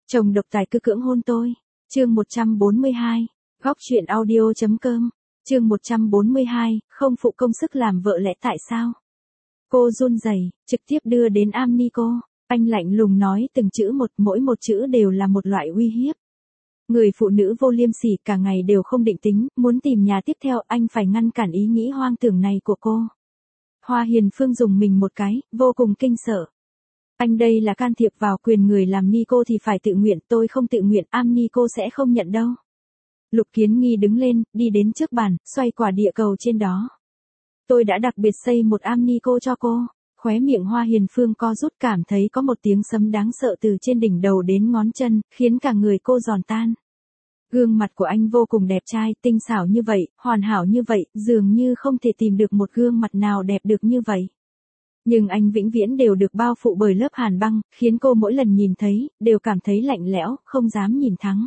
Chồng độc tài cứ cưỡng hôn tôi. Chương 142. Góc truyện audio.com. Chương 142, không phụ công sức làm vợ lẽ tại sao? Cô run rẩy, trực tiếp đưa đến Amnico. Anh lạnh lùng nói từng chữ một, mỗi một chữ đều là một loại uy hiếp. Người phụ nữ vô liêm sỉ cả ngày đều không định tính, muốn tìm nhà tiếp theo, anh phải ngăn cản ý nghĩ hoang tưởng này của cô. Hoa Hiền Phương dùng mình một cái, vô cùng kinh sợ. Anh đây là can thiệp vào quyền người làm ni cô thì phải tự nguyện, tôi không tự nguyện, Amnico sẽ không nhận đâu. Lục Kiến Nghi đứng lên, đi đến trước bàn, xoay quả địa cầu trên đó. Tôi đã đặc biệt xây một Amnico cho cô. Khóe miệng Hoa Hiền Phương co rút, cảm thấy có một tiếng sấm đáng sợ từ trên đỉnh đầu đến ngón chân, khiến cả người cô giòn tan. Gương mặt của anh vô cùng đẹp trai, tinh xảo như vậy, hoàn hảo như vậy, dường như không thể tìm được một gương mặt nào đẹp được như vậy. Nhưng anh vĩnh viễn đều được bao phủ bởi lớp hàn băng, khiến cô mỗi lần nhìn thấy, đều cảm thấy lạnh lẽo, không dám nhìn thẳng.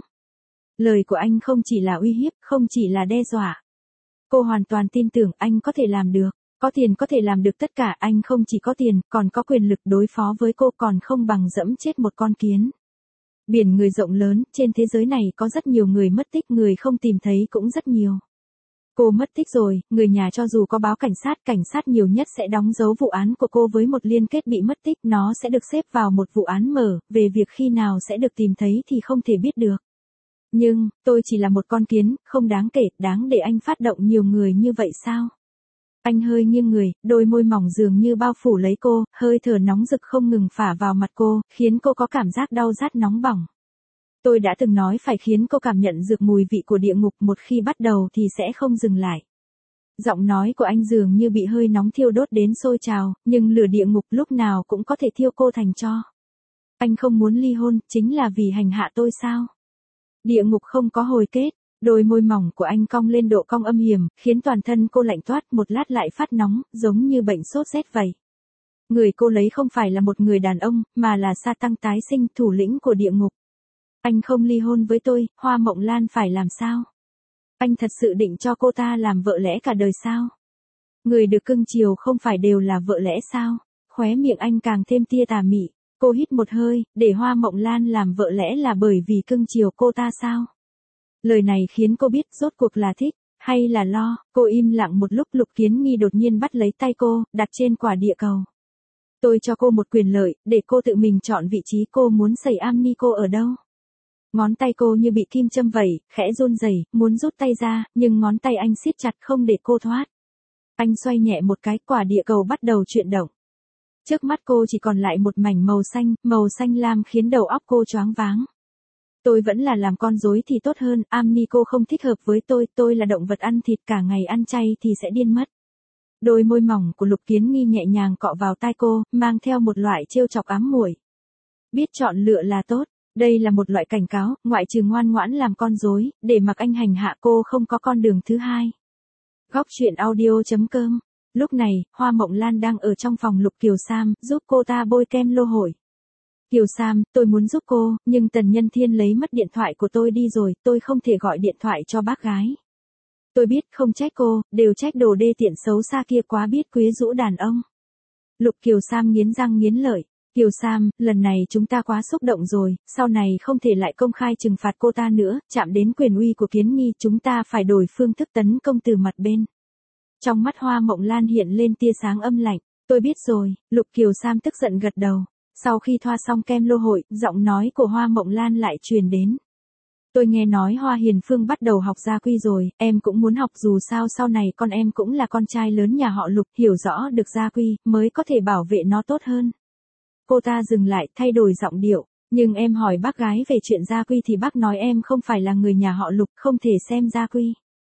Lời của anh không chỉ là uy hiếp, không chỉ là đe dọa. Cô hoàn toàn tin tưởng anh có thể làm được. Có tiền có thể làm được tất cả, anh không chỉ có tiền, còn có quyền lực, đối phó với cô còn không bằng dẫm chết một con kiến. Biển người rộng lớn, trên thế giới này có rất nhiều người mất tích, người không tìm thấy cũng rất nhiều. Cô mất tích rồi, người nhà cho dù có báo cảnh sát nhiều nhất sẽ đóng dấu vụ án của cô với một liên kết bị mất tích, nó sẽ được xếp vào một vụ án mở, về việc khi nào sẽ được tìm thấy thì không thể biết được. Nhưng, tôi chỉ là một con kiến, không đáng kể, đáng để anh phát động nhiều người như vậy sao? Anh hơi nghiêng người, đôi môi mỏng dường như bao phủ lấy cô, hơi thở nóng rực không ngừng phả vào mặt cô, khiến cô có cảm giác đau rát nóng bỏng. Tôi đã từng nói phải khiến cô cảm nhận được mùi vị của địa ngục, một khi bắt đầu thì sẽ không dừng lại. Giọng nói của anh dường như bị hơi nóng thiêu đốt đến sôi trào, nhưng lửa địa ngục lúc nào cũng có thể thiêu cô thành tro. Anh không muốn ly hôn, chính là vì hành hạ tôi sao? Địa ngục không có hồi kết. Đôi môi mỏng của anh cong lên độ cong âm hiểm, khiến toàn thân cô lạnh toát, một lát lại phát nóng, giống như bệnh sốt rét vậy. Người cô lấy không phải là một người đàn ông, mà là Sa Tăng tái sinh, thủ lĩnh của địa ngục. Anh không ly hôn với tôi, Hoa Mộng Lan phải làm sao? Anh thật sự định cho cô ta làm vợ lẽ cả đời sao? Người được cưng chiều không phải đều là vợ lẽ sao? Khóe miệng anh càng thêm tia tà mị. Cô hít một hơi, để Hoa Mộng Lan làm vợ lẽ là bởi vì cưng chiều cô ta sao? Lời này khiến cô biết rốt cuộc là thích, hay là lo. Cô im lặng một lúc, Lục Kiến Nghi đột nhiên bắt lấy tay cô, đặt trên quả địa cầu. Tôi cho cô một quyền lợi, để cô tự mình chọn vị trí cô muốn xây Amnico ở đâu. Ngón tay cô như bị kim châm vậy, khẽ run rẩy, muốn rút tay ra, nhưng ngón tay anh siết chặt không để cô thoát. Anh xoay nhẹ một cái, quả địa cầu bắt đầu chuyển động. Trước mắt cô chỉ còn lại một mảnh màu xanh lam khiến đầu óc cô choáng váng. Tôi vẫn là làm con rối thì tốt hơn, Amnico không thích hợp với tôi là động vật ăn thịt, cả ngày ăn chay thì sẽ điên mất. Đôi môi mỏng của Lục Kiến Nghi nhẹ nhàng cọ vào tai cô, mang theo một loại trêu chọc ám muội. Biết chọn lựa là tốt, đây là một loại cảnh cáo, ngoại trừ ngoan ngoãn làm con rối, để mặc anh hành hạ cô không có con đường thứ hai. Góc truyện audio.com. Lúc này, Hoa Mộng Lan đang ở trong phòng Lục Kiều Sam, giúp cô ta bôi kem lô hội. Kiều Sam, tôi muốn giúp cô, nhưng Tần Nhân Thiên lấy mất điện thoại của tôi đi rồi, tôi không thể gọi điện thoại cho bác gái. Tôi biết, không trách cô, đều trách đồ đê tiện xấu xa kia quá biết quyến rũ đàn ông. Lục Kiều Sam nghiến răng nghiến lợi. Kiều Sam, lần này chúng ta quá xúc động rồi, sau này không thể lại công khai trừng phạt cô ta nữa, chạm đến quyền uy của Kiến Nghi, chúng ta phải đổi phương thức tấn công từ mặt bên. Trong mắt Hoa Mộng Lan hiện lên tia sáng âm lạnh. Tôi biết rồi, Lục Kiều Sam tức giận gật đầu. Sau khi thoa xong kem lô hội, giọng nói của Hoa Mộng Lan lại truyền đến. Tôi nghe nói Hoa Hiền Phương bắt đầu học gia quy rồi, em cũng muốn học, dù sao sau này con em cũng là con trai lớn nhà họ Lục, hiểu rõ được gia quy, mới có thể bảo vệ nó tốt hơn. Cô ta dừng lại, thay đổi giọng điệu, nhưng em hỏi bác gái về chuyện gia quy thì bác nói em không phải là người nhà họ Lục, không thể xem gia quy.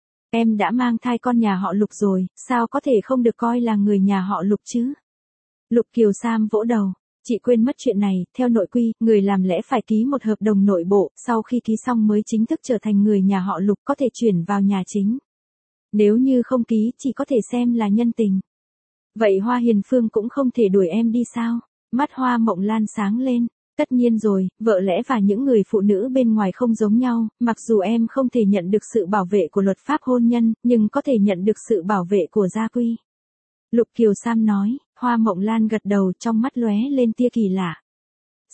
Em đã mang thai con nhà họ Lục rồi, sao có thể không được coi là người nhà họ Lục chứ? Lục Kiều Sam vỗ đầu. Chị quên mất chuyện này, theo nội quy, người làm lẽ phải ký một hợp đồng nội bộ, sau khi ký xong mới chính thức trở thành người nhà họ Lục, có thể chuyển vào nhà chính. Nếu như không ký, chỉ có thể xem là nhân tình. Vậy Hoa Hiền Phương cũng không thể đuổi em đi sao? Mắt Hoa Mộng Lan sáng lên. Tất nhiên rồi, vợ lẽ và những người phụ nữ bên ngoài không giống nhau, mặc dù em không thể nhận được sự bảo vệ của luật pháp hôn nhân, nhưng có thể nhận được sự bảo vệ của gia quy. Lục Kiều Sam nói. Hoa Mộng Lan gật đầu, trong mắt lóe lên tia kỳ lạ.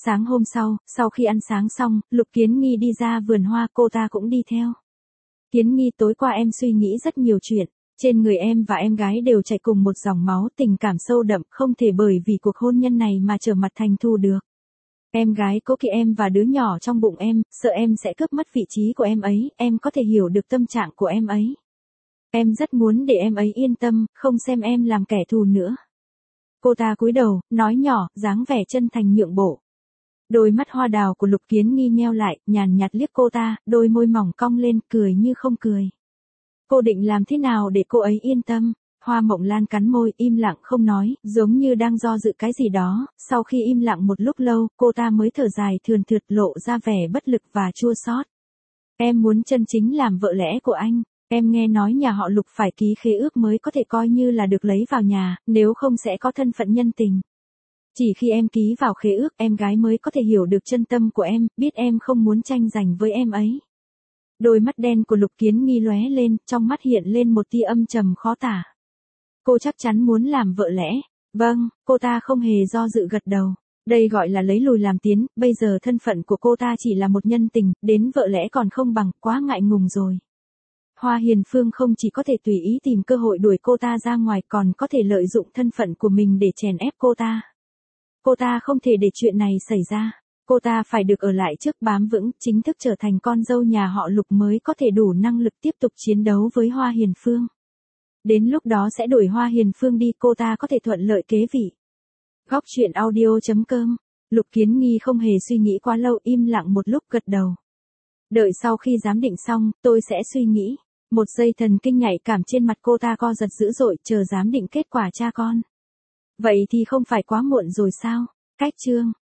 Sáng hôm sau, sau khi ăn sáng xong, Lục Kiến Nghi đi ra vườn hoa, cô ta cũng đi theo. Kiến Nghi, tối qua em suy nghĩ rất nhiều chuyện. Trên người em và em gái đều chảy cùng một dòng máu, tình cảm sâu đậm, không thể bởi vì cuộc hôn nhân này mà trở mặt thành thù được. Em gái cố kỵ em và đứa nhỏ trong bụng em, sợ em sẽ cướp mất vị trí của em ấy, em có thể hiểu được tâm trạng của em ấy. Em rất muốn để em ấy yên tâm, không xem em làm kẻ thù nữa. Cô ta cúi đầu, nói nhỏ, dáng vẻ chân thành nhượng bộ. Đôi mắt hoa đào của Lục Kiến Nghi nheo lại, nhàn nhạt liếc cô ta, đôi môi mỏng cong lên, cười như không cười. Cô định làm thế nào để cô ấy yên tâm? Hoa Mộng Lan cắn môi, im lặng không nói, giống như đang do dự cái gì đó, sau khi im lặng một lúc lâu, cô ta mới thở dài thườn thượt, lộ ra vẻ bất lực và chua xót. Em muốn chân chính làm vợ lẽ của anh. Em nghe nói nhà họ Lục phải ký khế ước mới có thể coi như là được lấy vào nhà, nếu không sẽ có thân phận nhân tình. Chỉ khi em ký vào khế ước, em gái mới có thể hiểu được chân tâm của em, biết em không muốn tranh giành với em ấy. Đôi mắt đen của Lục Kiến Nghi lóe lên, trong mắt hiện lên một tia âm trầm khó tả. Cô chắc chắn muốn làm vợ lẽ. Vâng, cô ta không hề do dự gật đầu. Đây gọi là lấy lùi làm tiến, bây giờ thân phận của cô ta chỉ là một nhân tình, đến vợ lẽ còn không bằng, quá ngại ngùng rồi. Hoa Hiền Phương không chỉ có thể tùy ý tìm cơ hội đuổi cô ta ra ngoài, còn có thể lợi dụng thân phận của mình để chèn ép cô ta. Cô ta không thể để chuyện này xảy ra. Cô ta phải được ở lại trước, bám vững, chính thức trở thành con dâu nhà họ Lục mới có thể đủ năng lực tiếp tục chiến đấu với Hoa Hiền Phương. Đến lúc đó sẽ đuổi Hoa Hiền Phương đi, cô ta có thể thuận lợi kế vị. Góc truyện audio.com. Lục Kiến Nghi không hề suy nghĩ quá lâu, im lặng một lúc gật đầu. Đợi sau khi giám định xong, tôi sẽ suy nghĩ. Một giây thần kinh nhạy cảm trên mặt cô ta co giật dữ dội, chờ giám định kết quả cha con. Vậy thì không phải quá muộn rồi sao? Cách chương